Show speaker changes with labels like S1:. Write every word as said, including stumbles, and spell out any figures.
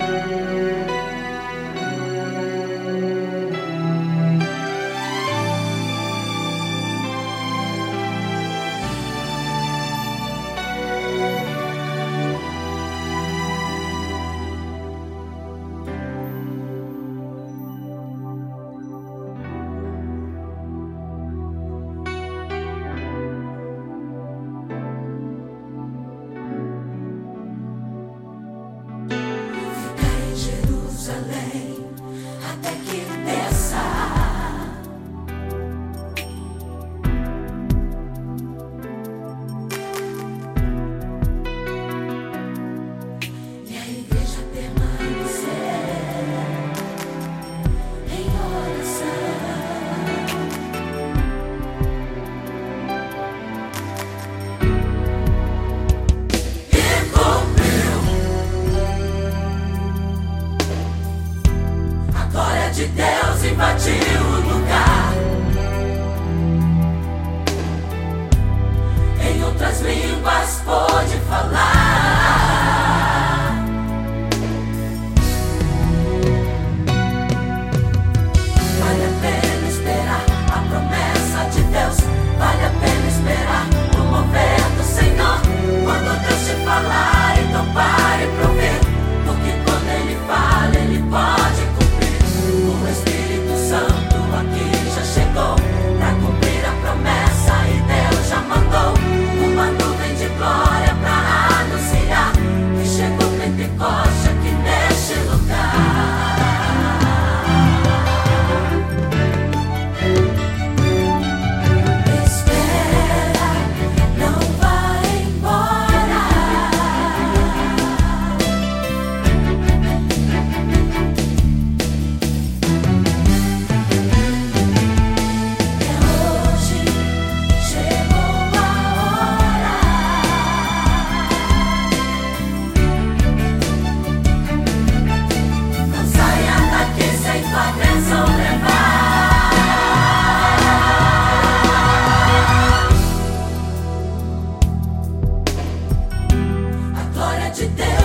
S1: De Deus invadiu o lugar. Em outras línguas pôde falar. Vale a pena esperar a promessa de Deus. Vale a pena esperar o mover do Senhor. Quando Deus te falar, então pare pra ouvir, porque quando Ele fala, Ele pode cumprir. O Espírito Santo aqui já chegou pra cumprir a promessa, e Deus já mandou uma nuvem de glória pra anunciar que chegou Pentecoste aqui neste lugar. Espera, não vai embora. Hoje chegou a hora. Não saia daqui sem tua bênção levar. A glória de Deus